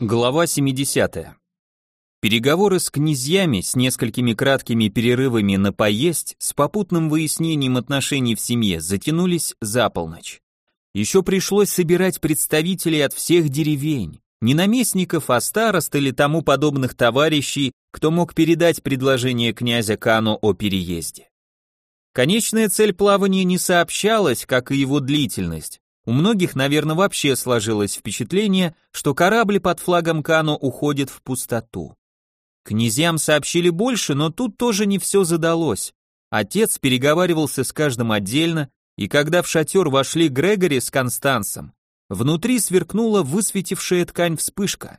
Глава 70. Переговоры с князьями с несколькими краткими перерывами на поесть с попутным выяснением отношений в семье затянулись за полночь. Еще пришлось собирать представителей от всех деревень, не наместников, а старост или тому подобных товарищей, кто мог передать предложение князя Кано о переезде. Конечная цель плавания не сообщалась, как и его длительность. У многих, наверное, вообще сложилось впечатление, что корабль под флагом Кано уходит в пустоту. Князьям сообщили больше, но тут тоже не все задалось. Отец переговаривался с каждым отдельно, и когда в шатер вошли Грегори с Констансом, внутри сверкнула высветившая ткань вспышка.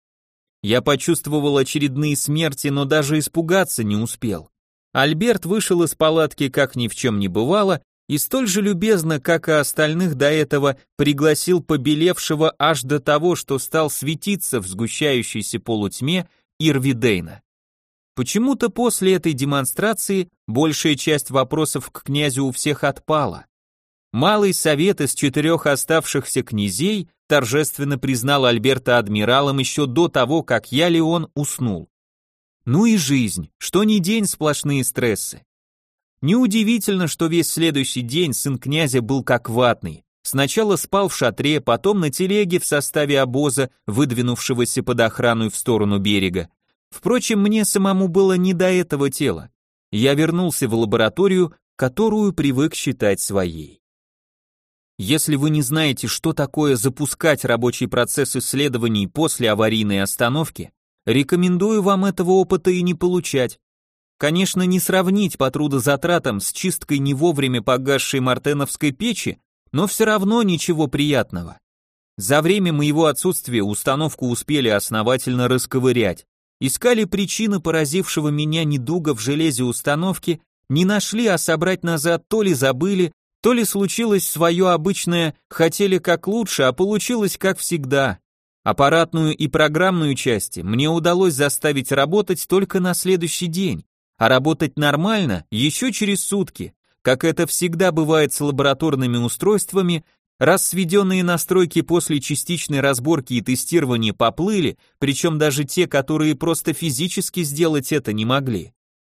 Я почувствовал очередные смерти, но даже испугаться не успел. Альберт вышел из палатки, как ни в чем не бывало, и столь же любезно, как и остальных до этого, пригласил побелевшего аж до того, что стал светиться в сгущающейся полутьме Ирвидейна. Почему-то после этой демонстрации большая часть вопросов к князю у всех отпала. Малый совет из 4 оставшихся князей торжественно признал Альберта адмиралом еще до того, как я, Леон, уснул. Ну и жизнь, что ни день сплошные стрессы. Неудивительно, что весь следующий день сын князя был как ватный. Сначала спал в шатре, потом на телеге в составе обоза, выдвинувшегося под охрану в сторону берега. Впрочем, мне самому было не до этого тела. Я вернулся в лабораторию, которую привык считать своей. Если вы не знаете, что такое запускать рабочий процесс исследований после аварийной остановки, рекомендую вам этого опыта и не получать. Конечно, не сравнить по трудозатратам с чисткой не вовремя погасшей мартеновской печи, но все равно ничего приятного. За время моего отсутствия установку успели основательно расковырять, искали причины поразившего меня недуга в железе установки, не нашли, а собрать назад то ли забыли, то ли случилось свое обычное «хотели как лучше», а получилось как всегда. Аппаратную и программную части мне удалось заставить работать только на следующий день, а работать нормально еще через сутки, как это всегда бывает с лабораторными устройствами, раз сведенные настройки после частичной разборки и тестирования поплыли, причем даже те, которые просто физически сделать это не могли.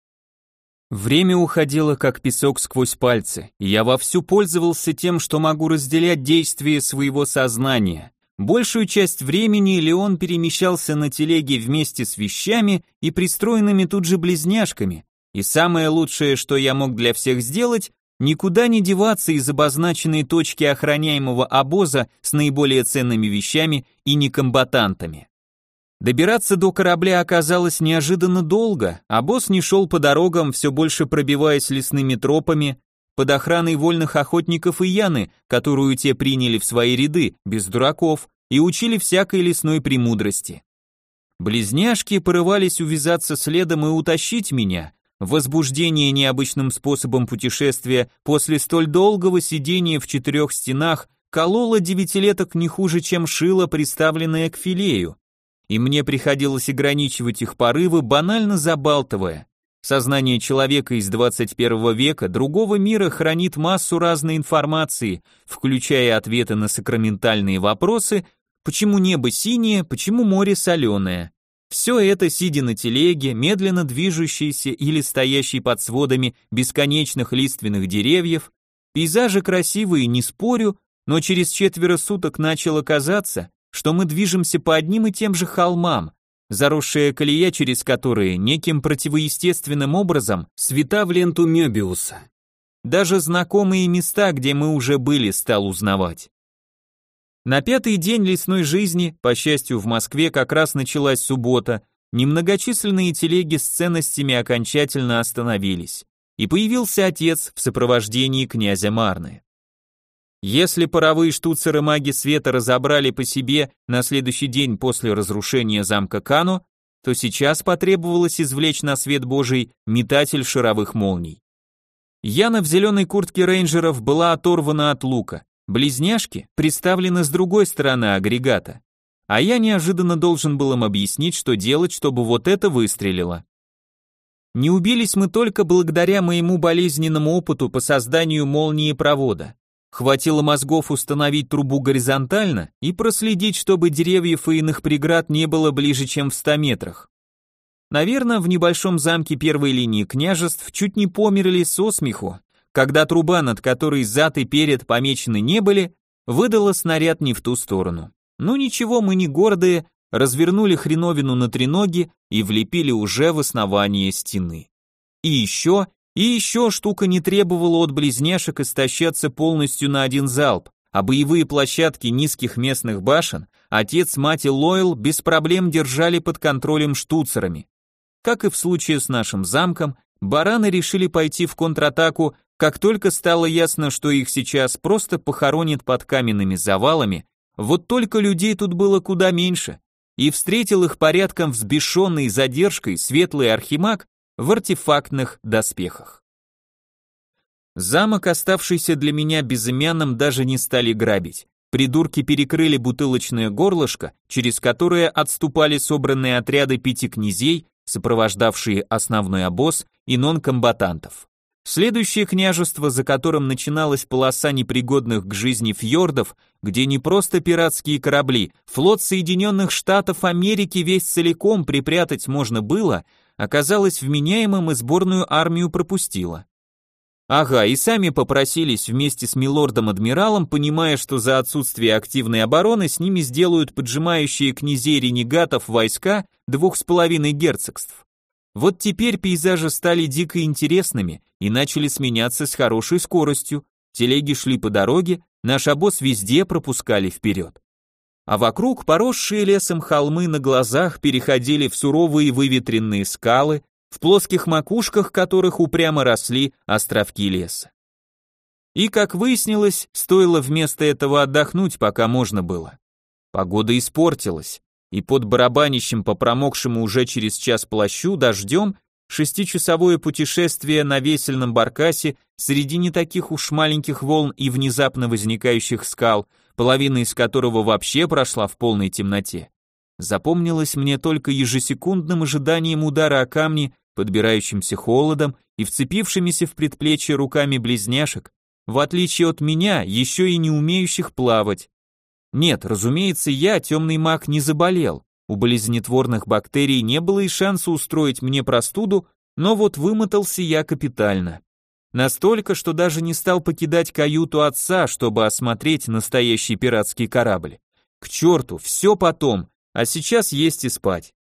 Время уходило как песок сквозь пальцы, и я вовсю пользовался тем, что могу разделять действия своего сознания. Большую часть времени Леон перемещался на телеге вместе с вещами и пристроенными тут же близняшками, и самое лучшее, что я мог для всех сделать, никуда не деваться из обозначенной точки охраняемого обоза с наиболее ценными вещами и некомбатантами. Добираться до корабля оказалось неожиданно долго, обоз не шел по дорогам, все больше пробиваясь лесными тропами, под охраной вольных охотников и Яны, которую те приняли в свои ряды, без дураков, и учили всякой лесной премудрости. Близняшки порывались увязаться следом и утащить меня. Возбуждение необычным способом путешествия после столь долгого сидения в 4 стенах кололо девятилеток не хуже, чем шило, приставленное к филею, и мне приходилось ограничивать их порывы, банально забалтывая. Сознание человека из 21 века другого мира хранит массу разной информации, включая ответы на сакраментальные вопросы, почему небо синее, почему море соленое. Все это, сидя на телеге, медленно движущейся или стоящей под сводами бесконечных лиственных деревьев, пейзажи красивые, не спорю, но через 4 суток начало казаться, что мы движемся по одним и тем же холмам, заросшая колея, через которые неким противоестественным образом свита в ленту Мёбиуса. Даже знакомые места, где мы уже были, стал узнавать. На 5-й день лесной жизни, по счастью, в Москве как раз началась суббота, немногочисленные телеги с ценностями окончательно остановились, и появился отец в сопровождении князя Марны. Если паровые штуцеры маги света разобрали по себе на следующий день после разрушения замка Кано, то сейчас потребовалось извлечь на свет Божий метатель шаровых молний. Яна в зеленой куртке рейнджеров была оторвана от лука, близняшки представлены с другой стороны агрегата, а я неожиданно должен был им объяснить, что делать, чтобы вот это выстрелило. Не убились мы только благодаря моему болезненному опыту по созданию молнии провода. Хватило мозгов установить трубу горизонтально и проследить, чтобы деревьев и иных преград не было ближе, чем в 100 метрах. Наверное, в небольшом замке первой линии княжеств чуть не померли со смеху, когда труба, над которой зад и перед помечены не были, выдала снаряд не в ту сторону. Ну ничего, мы не гордые, развернули хреновину на треноги и влепили уже в основание стены. И еще штука не требовала от близняшек истощаться полностью на один залп, а боевые площадки низких местных башен отец, мать и Лойл без проблем держали под контролем штуцерами. Как и в случае с нашим замком, бараны решили пойти в контратаку, как только стало ясно, что их сейчас просто похоронят под каменными завалами, вот только людей тут было куда меньше, и встретил их порядком взбешенный задержкой светлый архимаг в артефактных доспехах. Замок, оставшийся для меня безымянным, даже не стали грабить. Придурки перекрыли бутылочное горлышко, через которое отступали собранные отряды 5 князей, сопровождавшие основной обоз, и нон-комбатантов. Следующее княжество, за которым начиналась полоса непригодных к жизни фьордов, где не просто пиратские корабли, флот Соединенных Штатов Америки весь целиком припрятать можно было, оказалось вменяемым и сборную армию пропустило. Ага, и сами попросились вместе с милордом-адмиралом, понимая, что за отсутствие активной обороны с ними сделают поджимающие князей-ренегатов войска 2,5 герцогств. Вот теперь пейзажи стали дико интересными и начали сменяться с хорошей скоростью, телеги шли по дороге, наш обоз везде пропускали вперед. А вокруг поросшие лесом холмы на глазах переходили в суровые выветренные скалы, в плоских макушках которых упрямо росли островки леса. И, как выяснилось, стоило вместо этого отдохнуть, пока можно было. Погода испортилась, и под барабанищем по промокшему уже через час плащу дождем 6-часовое путешествие на весельном баркасе среди не таких уж маленьких волн и внезапно возникающих скал, половина из которого вообще прошла в полной темноте, запомнилось мне только ежесекундным ожиданием удара о камни, подбирающимся холодом и вцепившимися в предплечье руками близняшек, в отличие от меня, еще и не умеющих плавать. Нет, разумеется, я, темный маг, не заболел, у болезнетворных бактерий не было и шанса устроить мне простуду, но вот вымотался я капитально. Настолько, что даже не стал покидать каюту отца, чтобы осмотреть настоящий пиратский корабль. К черту, все потом, а сейчас есть и спать.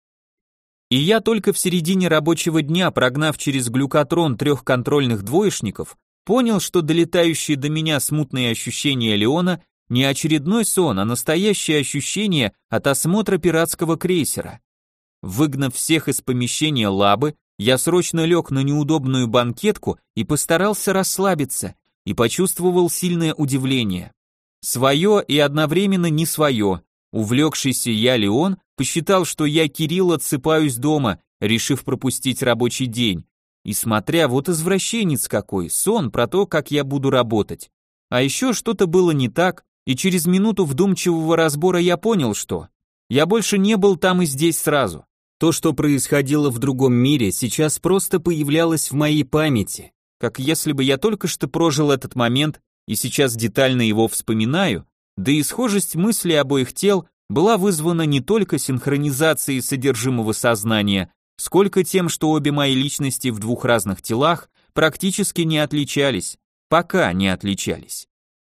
И я только в середине рабочего дня, прогнав через глюкотрон 3 контрольных двоечников, понял, что долетающие до меня смутные ощущения Леона не очередной сон, а настоящее ощущение от осмотра пиратского крейсера. Выгнав всех из помещения лабы, я срочно лег на неудобную банкетку и постарался расслабиться, и почувствовал сильное удивление. Свое и одновременно не свое. Увлекшийся я Леон посчитал, что я Кирилл отсыпаюсь дома, решив пропустить рабочий день. И смотря, вот извращенец какой, сон про то, как я буду работать. А еще что-то было не так, и через минуту вдумчивого разбора я понял, что я больше не был там и здесь сразу. То, что происходило в другом мире, сейчас просто появлялось в моей памяти, как если бы я только что прожил этот момент и сейчас детально его вспоминаю, да и схожесть мыслей обоих тел была вызвана не только синхронизацией содержимого сознания, сколько тем, что обе мои личности в 2 разных телах практически не отличались, пока не отличались.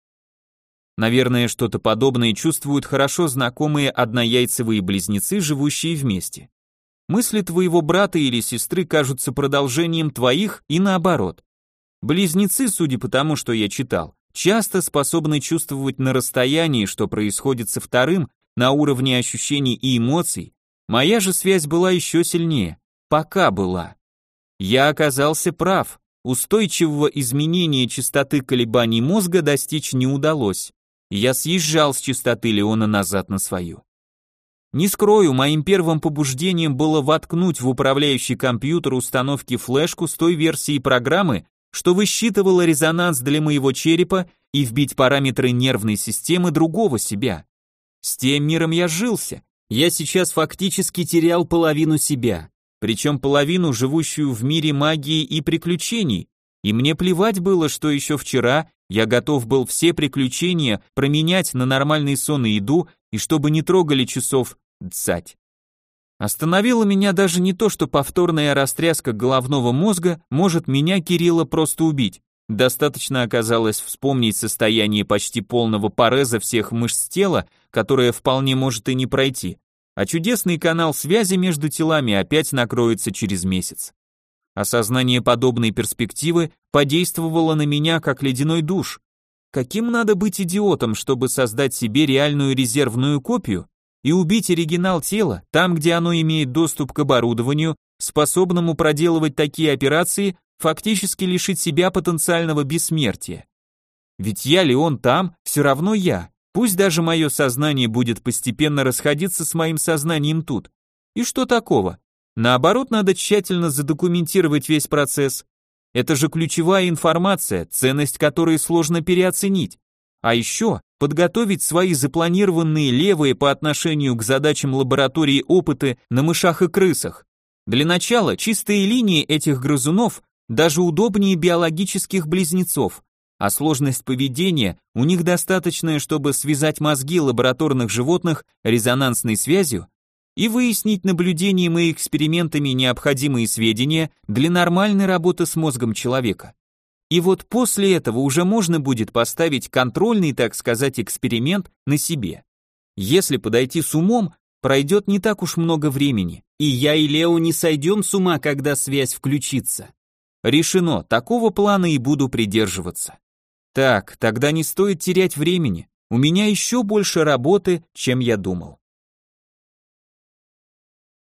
Наверное, что-то подобное чувствуют хорошо знакомые однояйцевые близнецы, живущие вместе. Мысли твоего брата или сестры кажутся продолжением твоих и наоборот. Близнецы, судя по тому, что я читал, часто способны чувствовать на расстоянии, что происходит со вторым, на уровне ощущений и эмоций. Моя же связь была еще сильнее, пока была. Я оказался прав, устойчивого изменения частоты колебаний мозга достичь не удалось. Я съезжал с частоты Леона назад на свою. Не скрою, моим первым побуждением было воткнуть в управляющий компьютер установки флешку с той версией программы, что высчитывала резонанс для моего черепа, и вбить параметры нервной системы другого себя. С тем миром я сжился. Я сейчас фактически терял половину себя, причем половину, живущую в мире магии и приключений, и мне плевать было, что еще вчера Я готов был все приключения променять на нормальный сон и еду, и чтобы не трогали часов цать. Остановило меня даже не то, что повторная растряска головного мозга может меня, Кирилла, просто убить. Достаточно оказалось вспомнить состояние почти полного пареза всех мышц тела, которое вполне может и не пройти, а чудесный канал связи между телами опять накроется через месяц. Осознание подобной перспективы подействовало на меня как ледяной душ. Каким надо быть идиотом, чтобы создать себе реальную резервную копию и убить оригинал тела там, где оно имеет доступ к оборудованию, способному проделывать такие операции, фактически лишить себя потенциального бессмертия. Ведь я ли он там, все равно я, пусть даже мое сознание будет постепенно расходиться с моим сознанием тут. И что такого? Наоборот, надо тщательно задокументировать весь процесс. Это же ключевая информация, ценность которой сложно переоценить. А еще подготовить свои запланированные левые по отношению к задачам лаборатории опыты на мышах и крысах. Для начала чистые линии этих грызунов даже удобнее биологических близнецов, а сложность поведения у них достаточная, чтобы связать мозги лабораторных животных резонансной связью и выяснить наблюдением и экспериментами необходимые сведения для нормальной работы с мозгом человека. И вот после этого уже можно будет поставить контрольный, так сказать, эксперимент на себе. Если подойти с умом, пройдет не так уж много времени, и я и Лео не сойдем с ума, когда связь включится. Решено, такого плана и буду придерживаться. Так, тогда не стоит терять времени. У меня еще больше работы, чем я думал.